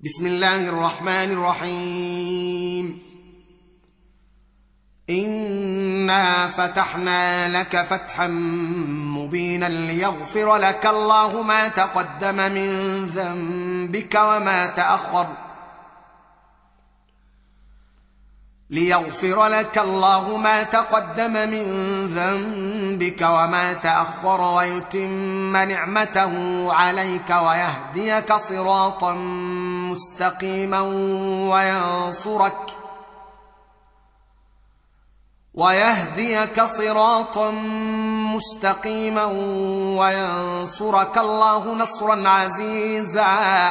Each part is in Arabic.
بسم الله الرحمن الرحيم. إنا فتحنا لك فتحا مبينا ليغفر لك الله ما تقدم من ذنبك وما تأخر ويتم نعمته عليك ويهديك صراطا مستقيما وينصرك الله نصرا عزيزا.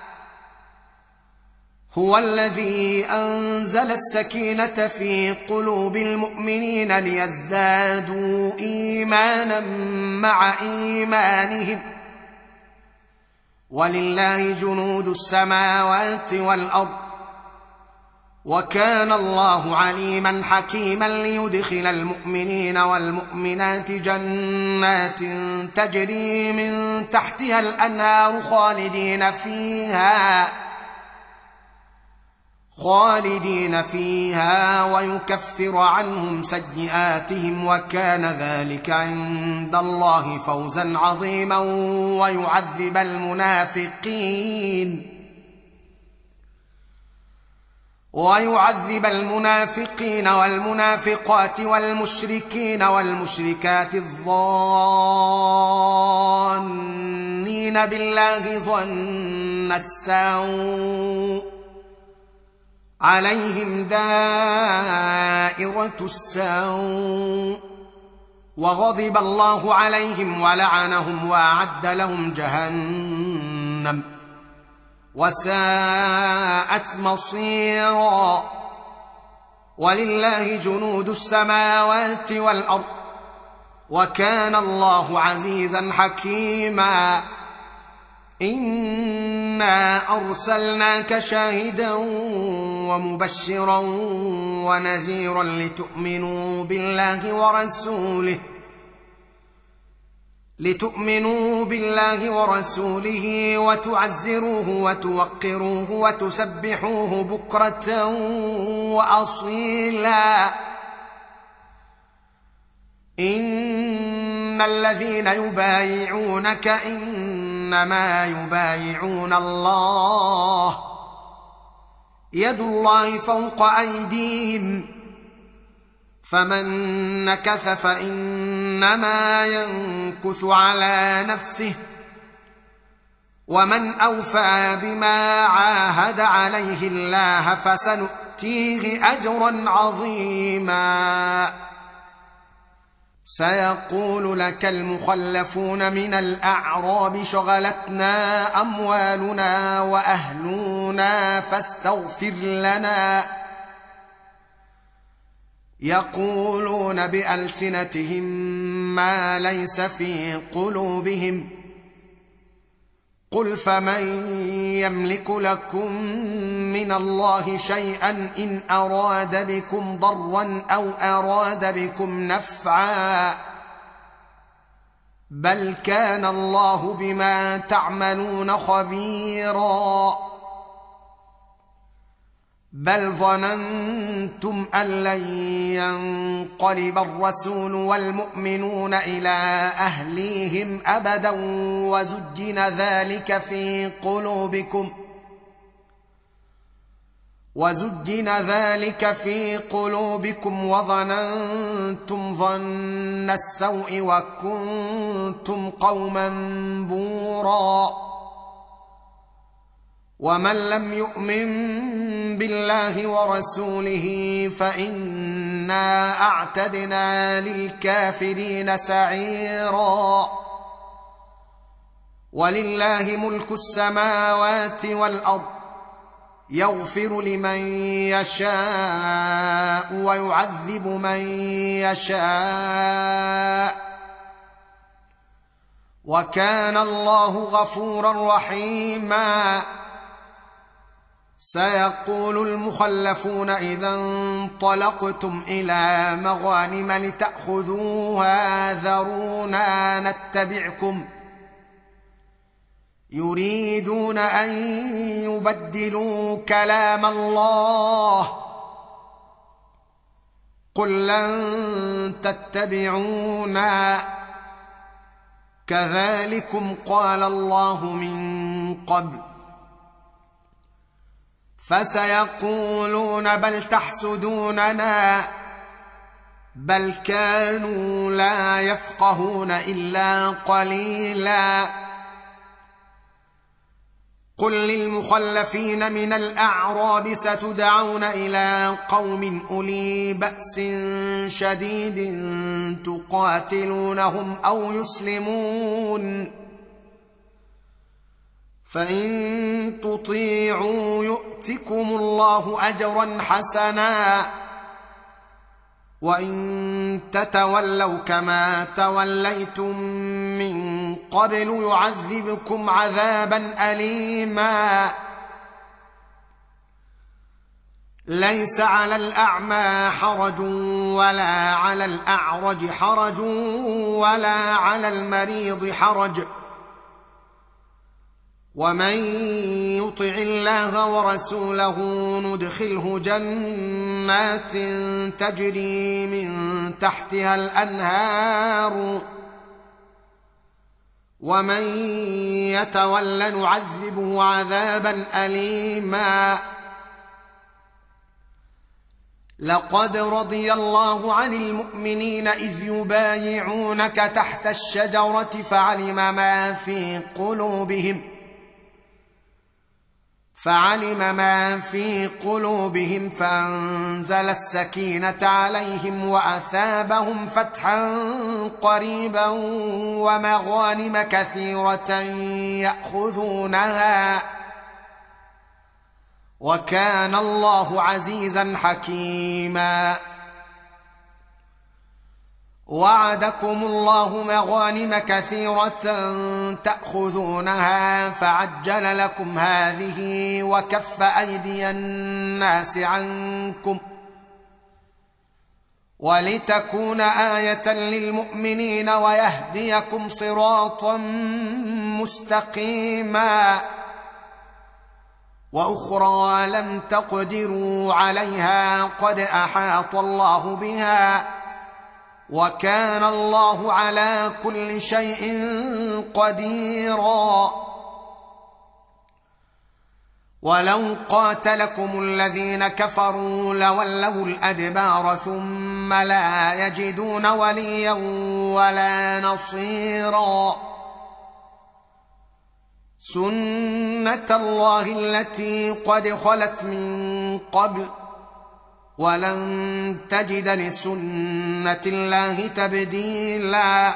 هو الذي أنزل السكينة في قلوب المؤمنين ليزدادوا إيمانا مع إيمانهم، ولله جنود السماوات والأرض، وكان الله عليما حكيما. ليدخل المؤمنين والمؤمنات جنات تجري من تحتها الأنهار خالدين فيها ويكفر عنهم سيئاتهم، وكان ذلك عند الله فوزا عظيما. ويعذب المنافقين والمنافقات والمشركين والمشركات الظانين بالله ظن السوء عليهم دائرة السوء، وغضب الله عليهم ولعنهم وأعد لهم جهنم وساءت مصيرا. ولله جنود السماوات والأرض، وكان الله عزيزا حكيما. إنا أرسلناك شاهدا ومبشرا ونذيرا لتؤمنوا بالله ورسوله وتعزروه وتوقروه وتسبحوه بكرة وأصيلا. إن الذين يبايعونك إنما يبايعون الله، يد الله فوق أيديهم، فمن نكث فإنما ينكث على نفسه، ومن أوفى بما عاهد عليه الله فسنؤتيه أجرا عظيما. سيقول لك المخلفون من الأعراب شغلتنا أموالنا وأهلنا فاستغفر لنا، يقولون بألسنتهم ما ليس في قلوبهم. قل فمن يملك لكم من الله شيئا إن أراد بكم ضرا أو أراد بكم نفعا، بل كان الله بما تعملون خبيرا. بل ظننتم أن لن ينقلب الرسول والمؤمنون إلى أهليهم أبدا وزجن ذلك في قلوبكم وظننتم ظن السوء وكنتم قوما بورا. ومن لم يؤمن بالله ورسوله فإنا أعتدنا للكافرين سعيرا. ولله ملك السماوات والأرض، يغفر لمن يشاء ويعذب من يشاء، وكان الله غفورا رحيما. سيقول المخلفون إذا انطلقتم إلى مغانم لتأخذوها ذرونا نتبعكم، يريدون ان يبدلوا كلام الله قل لن تتبعونا كذلكم قال الله من قبل فسيقولون بل تحسدوننا بل كانوا لا يفقهون الا قليلا قل للمخلفين من الاعراب ستدعون الى قوم اولي باس شديد تقاتلونهم او يسلمون فان تطيعوا يؤتكم الله اجرا حسنا وان تتولوا كما توليتم من قبل يعذبكم عذابا اليما ليس على الاعمى حرج ولا على الاعرج حرج ولا على المريض حرج ومن يطع الله ورسوله ندخله جنات تجري من تحتها الانهار ومن يتول نعذبه عذابا اليما لقد رضي الله عن المؤمنين اذ يبايعونك تحت الشجره فعلم ما في قلوبهم فأنزل السكينة عليهم وأثابهم فتحا قريبا ومغانم كثيرة يأخذونها وكان الله عزيزا حكيما وعدكم الله مغانم كثيرة تأخذونها فعجل لكم هذه وكف أيدي الناس عنكم ولتكون آية للمؤمنين ويهديكم صراطا مستقيما وأخرى لم تقدروا عليها قد أحاط الله بها وكان الله على كل شيء قديرا ولو قاتلكم الذين كفروا لولوا الأدبار ثم لا يجدون وليا ولا نصيرا سنة الله التي قد خلت من قبل ولن تجد لسنة الله تبديلا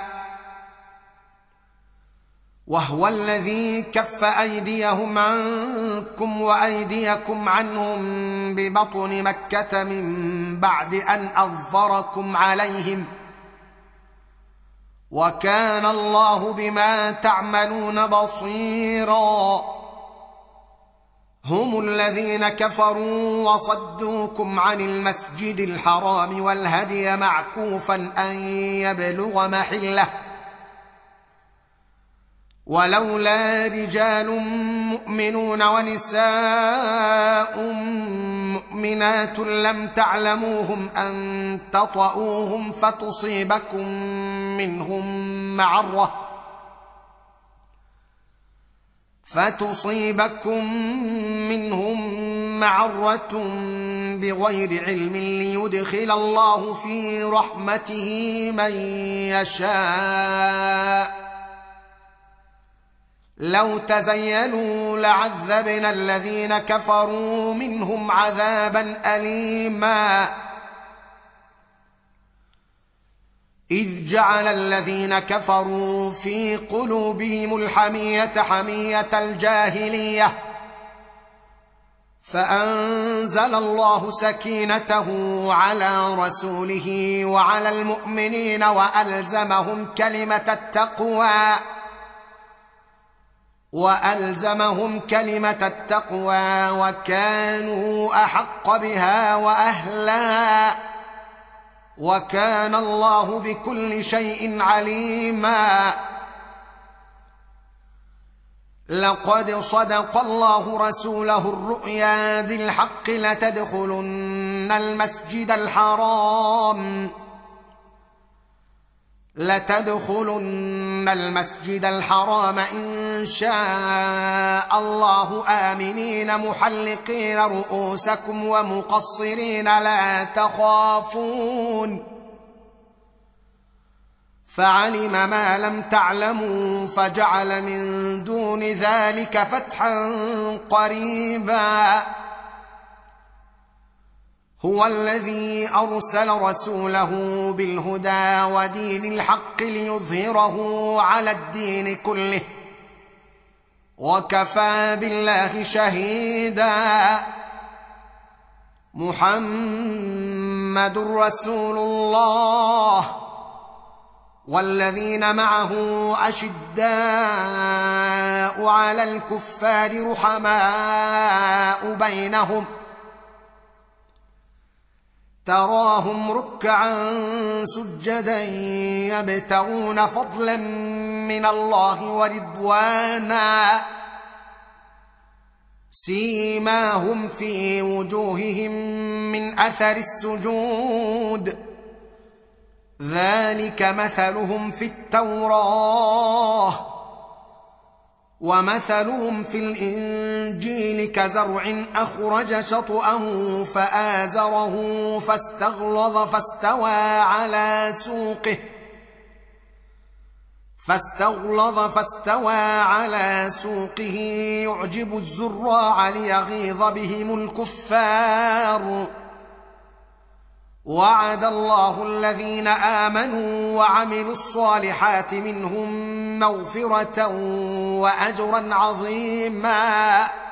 وهو الذي كف أيديهم عنكم وأيديكم عنهم ببطن مكة من بعد أن أظفركم عليهم وكان الله بما تعملون بصيرا هم الذين كفروا وصدوكم عن المسجد الحرام والهدي معكوفا أن يبلغ محله ولولا رجال مؤمنون ونساء مؤمنات لم تعلموهم أن تطؤوهم فتصيبكم منهم معرة بغير علم ليدخل الله في رحمته من يشاء لو تزيلوا لعذبنا الذين كفروا منهم عذابا أليما إذ جعل الذين كفروا في قلوبهم الحمية حمية الجاهلية فأنزل الله سكينته على رسوله وعلى المؤمنين وألزمهم كلمة التقوى وكانوا أحق بها وأهلها وكان الله بكل شيء عليما لقد صدق الله رسوله الرؤيا بالحق لتدخلن المسجد الحرام إن شاء الله آمنين محلقين رؤوسكم ومقصرين لا تخافون فعلم ما لم تعلموا فجعل من دون ذلك فتحا قريبا هو الذي أرسل رسوله بالهدى ودين الحق ليظهره على الدين كله وكفى بالله شهيدا محمد رسول الله والذين معه أشداء على الكفار رحماء بينهم تراهم ركعا سجدا يبتغون فضلا من الله ورضوانا سيماهم في وجوههم من أثر السجود ذلك مثلهم في التوراة ومثلهم في الإنجيل كزرع أخرج شطأه فآزره فاستغلظ فاستوى على سوقه يعجب الزراع ليغيظ بهم الكفار وعد الله الذين آمنوا وعملوا الصالحات منهم مغفرة وأجرا عظيما